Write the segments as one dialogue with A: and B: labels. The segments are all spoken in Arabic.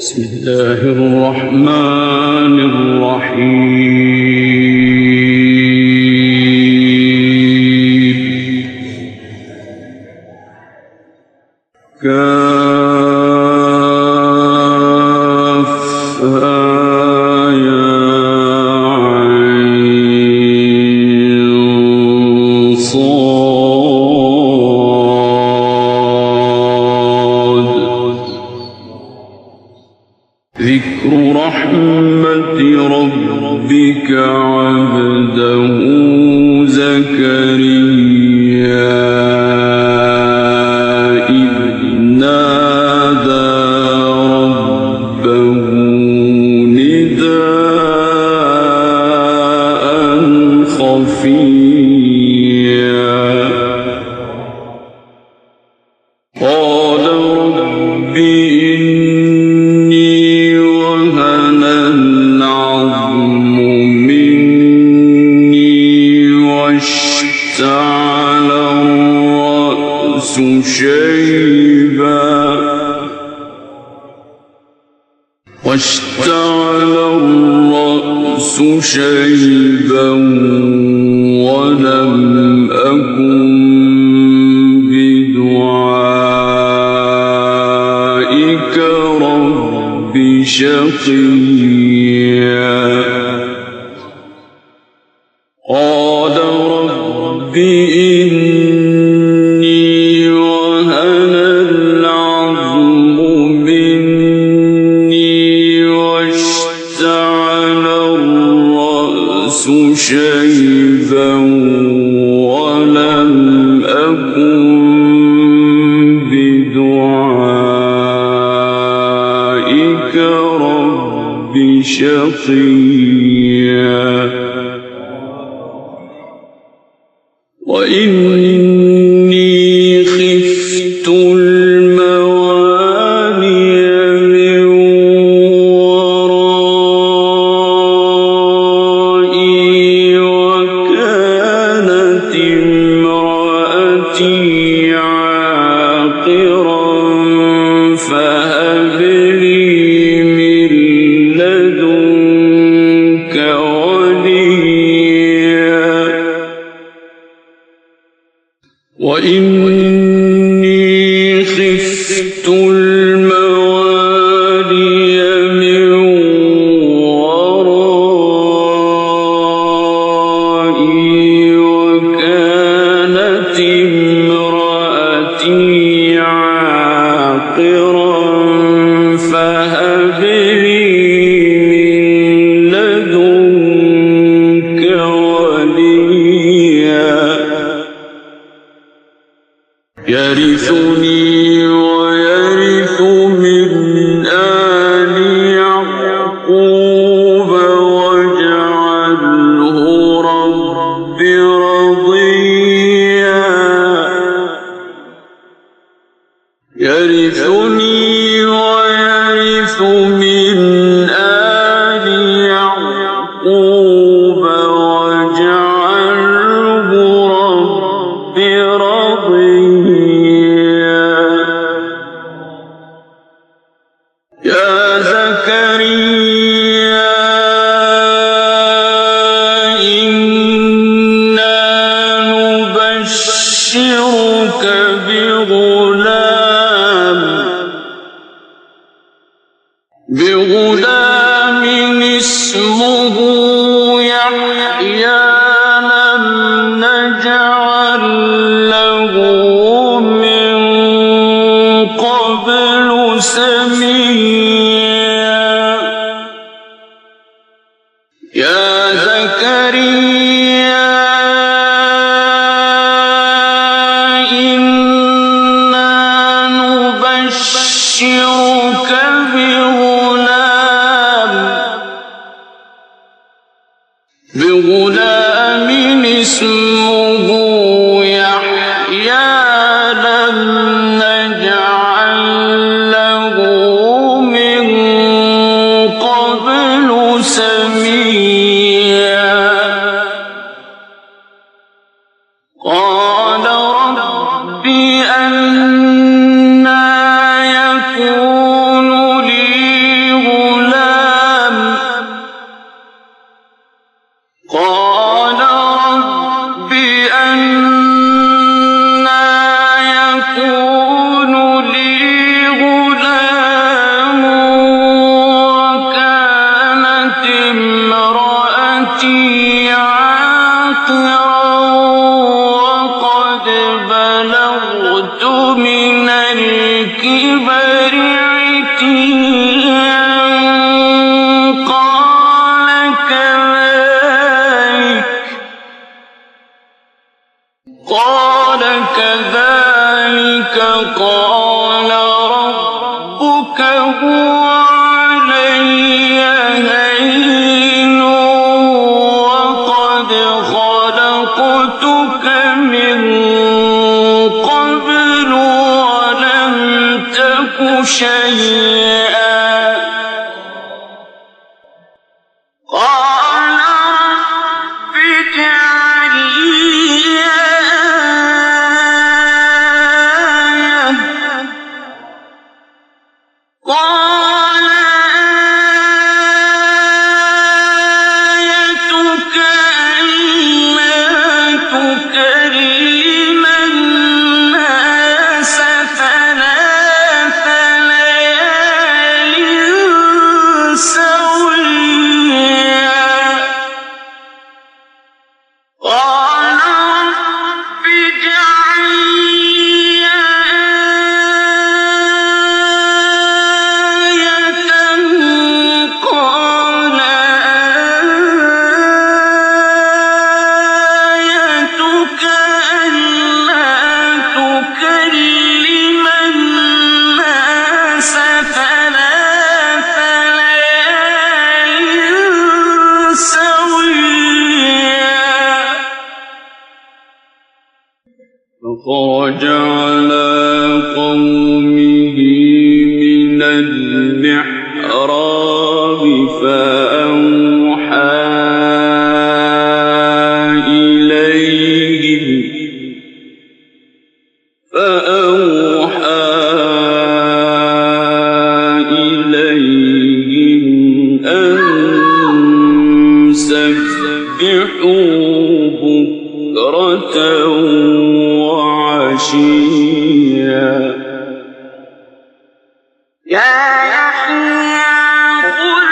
A: بسم الله الرحمن الرحيم كافها يا عين صاد ذكر رحمة ربك عبده زكريا إذ نادى ربه نداء خفيا قال رب إني وهن العظم مني واشتعل الرأس شيبا ولم أكن بدعائك رب شقيا قال رب إني وهن العظم مني واشتعل الرأس شيبا ولم أكن بدعائك رب شقيا وإني خفت الموالي من ورائي وكانت امرأتي عاقرا فهب لي من لدنك وليا وإني خفت الموالي من ورائي وكانت امرأتي عاقرا فهب لي من لدنك وليا يرثني ويرث من آل يعقوب واجعله رب رضيا يرثني ويرث من آل يعقوب واجعله رب رضيا يا زكريا إنا نبشرك بغلام اسمه يحيى لم نجعل له من قبل سميا يا زكريا إنا نبشرك بغلام اسمه يحيى لم نجعل له من قبل سميا قال رب أنى يكون لي هُوَ عَلَيَّ هَيِّنٌ وَقَدْ خَلَقْتُكَ مِن قَبْلُ وَلَمْ تَكُ شَيْئًا. قَالَ رَبِّ اجْعَل لِّي آيَةً ۖ قَالَ آيَتُكَ أَلَّا تُكَلِّمَ النَّاسَ ثَلَاثَ لَيَالٍ سَوِيًّا. قَالَ رَبِّ اجْعَل لِّي آيَةً ۖ قَالَ آيَتُكَ أَلَّا تُكَلِّمَ النَّاسَ ثَلَاثَ لَيَالٍ سَوِيًّا. فخرج على قومه من المحراب فأوحى إليهم أن سبحوا بكرة وعشيا. يا يحيى خذ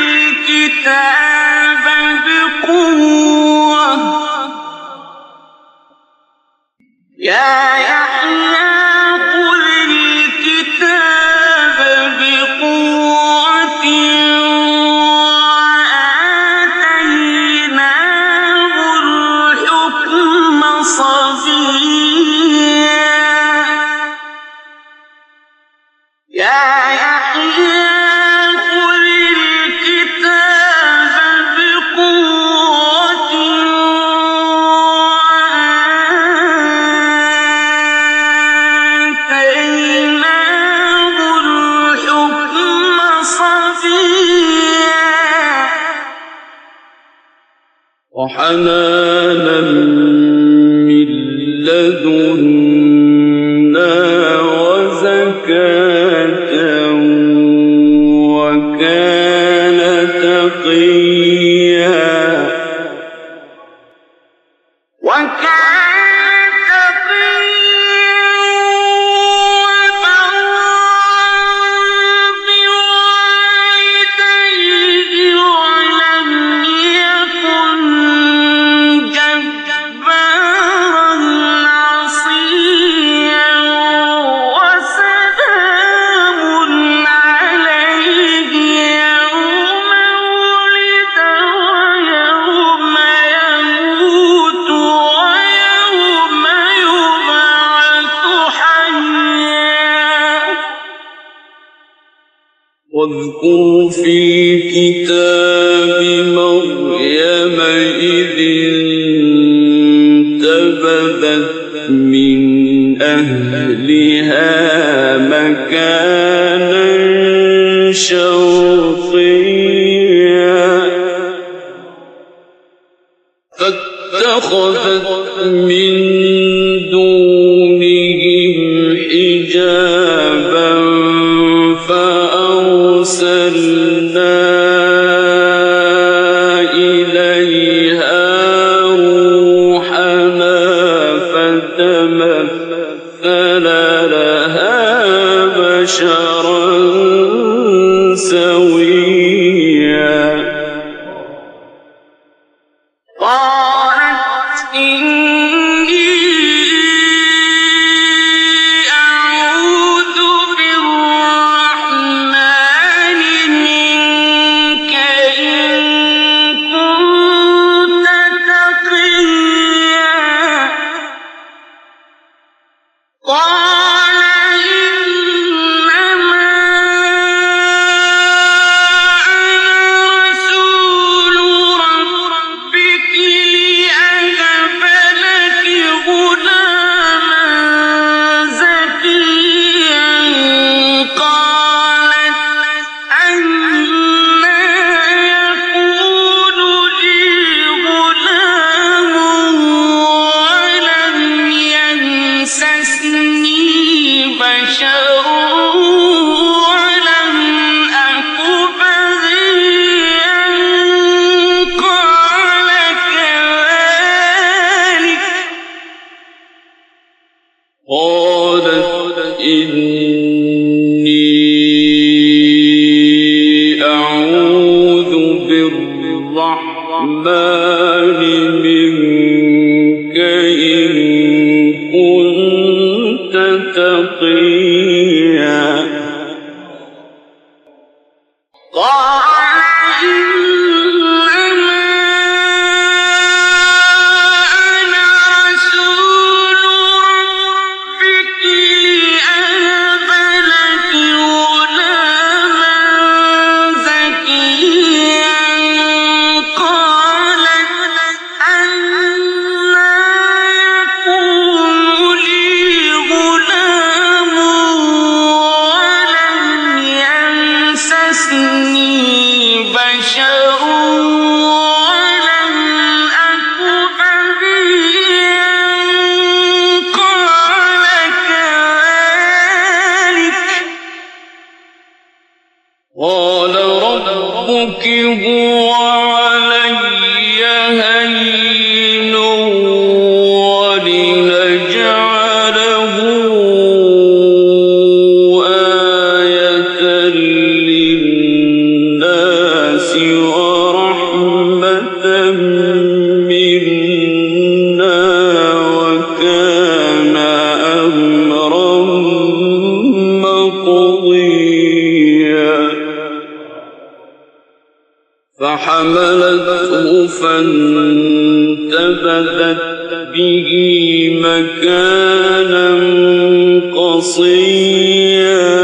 A: الكتاب بقوة. يا يحيى خذ الكتاب بقوة وآتيناه الحكم صبيا. يا يحيى خذ الكتاب بقوة وآتيناه الحكم صبيا. وحنانا من لدنا وزكاة وكان تقيا. بوالديه ولم يكن جبارا عصيا. وسلام عليه يوم ولد ويوم يموت ويوم يبعث حيا. واذكر في الكتاب مريم إذ انتبذت من أهلها مكانا شرقيا فاتخذت من دونهم حجابا فأرسلنا إليها روحنا فتمثل لها بشرا سويا. قالت إني أعوذ بالرحمن منك قال ربك هو علي هين ولنجعله آية للناس ورحمة منا وكان أمرا مقضيا فحملته فانتبذت به مكانا قصيا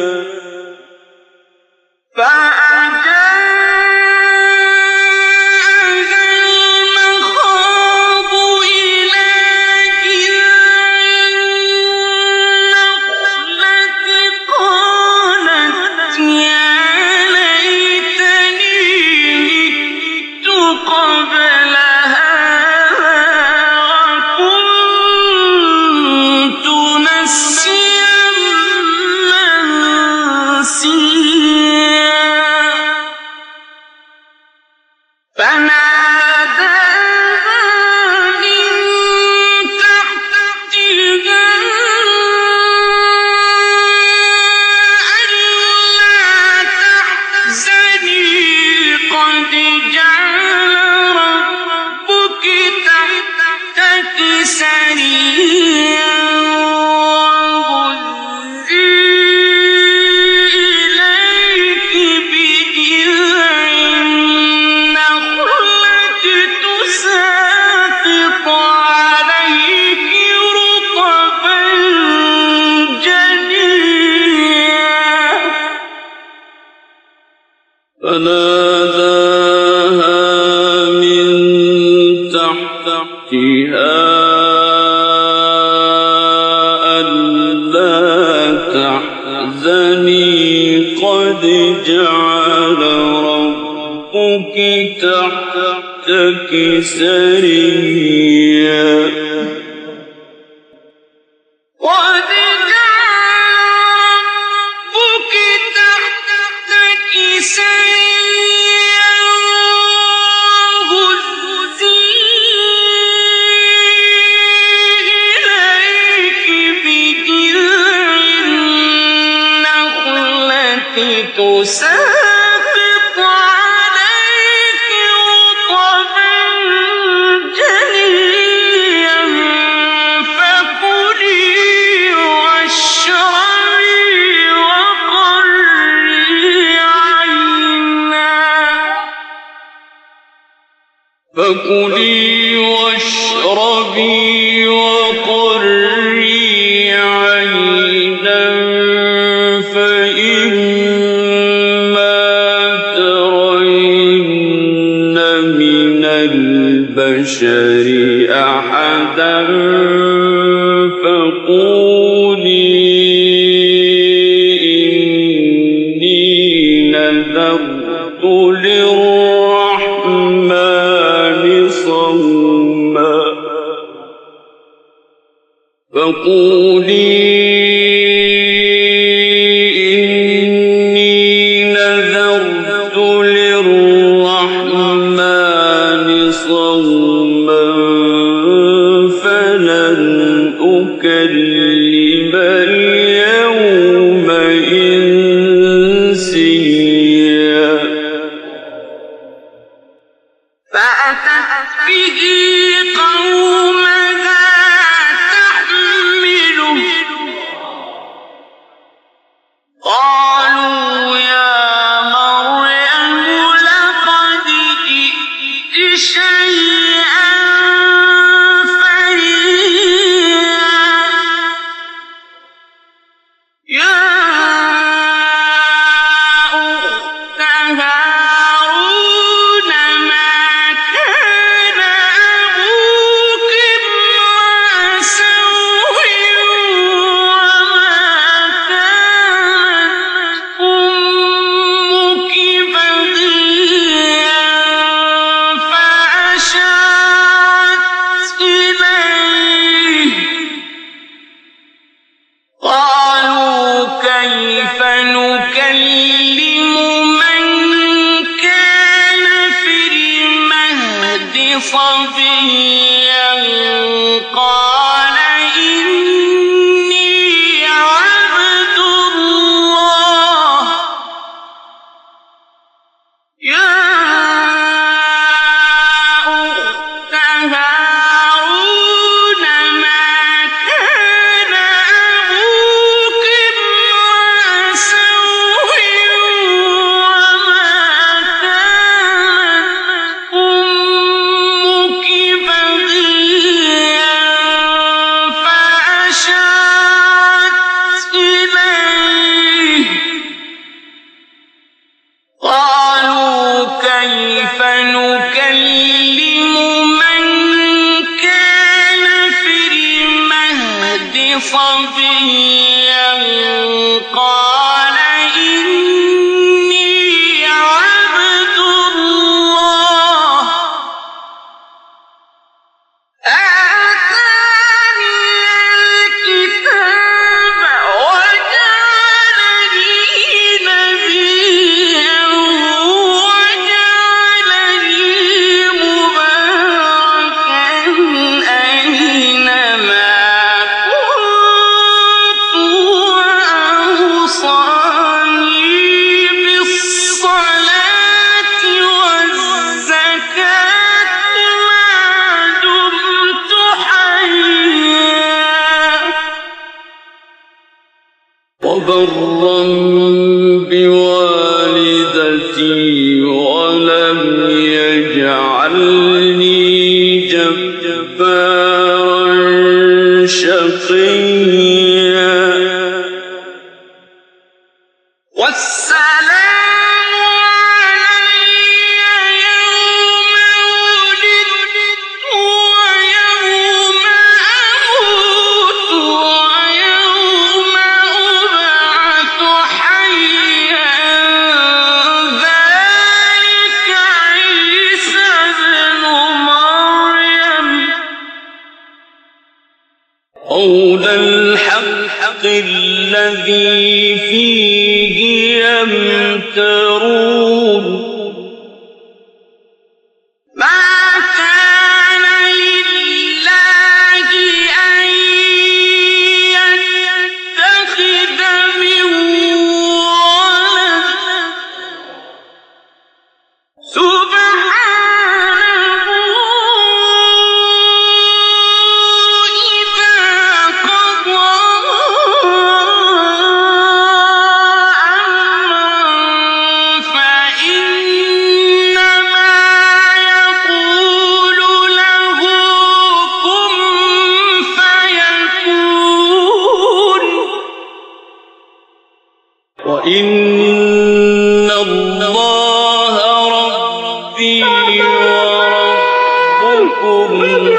A: فناداها من تحتها ألا تحزني قد جعل ربك تحتك سريا
B: تساقط عليك رطبا جنيا فكلي واشربي وقري عينا فإما ترين من البشر أحدا فقولي إني نذرت للرحمن صوما فلن أكلم اليوم إنسيا فأتت به قومها تحمله قالوا يا مريم شيئا صبيا قال إني عبد الله يا أخت هارون ما كان أبوك امرأ سوء وما كانت أمك بغيا فأشارت إليه قالوا كيف نكلم من كان في المهد صبيا قال إني عبد الله آتاني الكتاب وجعلني نبيا وجعلني مباركا أينما كنت وأوصاني بالصلاة والزكاة ما دمت حيا وبرا بوالدتي ولم يجعلني جبارا شقيا والسلام علي يوم ولدت ويوم أموت ويوم أبعث حيا ذلك عيسى ابن مريم قول الحق الذي فيه يمترون ما كان لله أن يتخذ من ولد سبحانه إذا قضى أمرا فإنما يقول له كن فيكون وإن الله ربي وربكم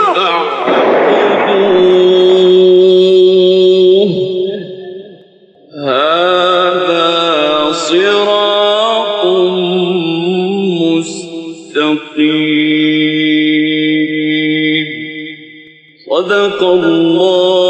B: فاعبدوه هذا صراط مستقيم صدق الله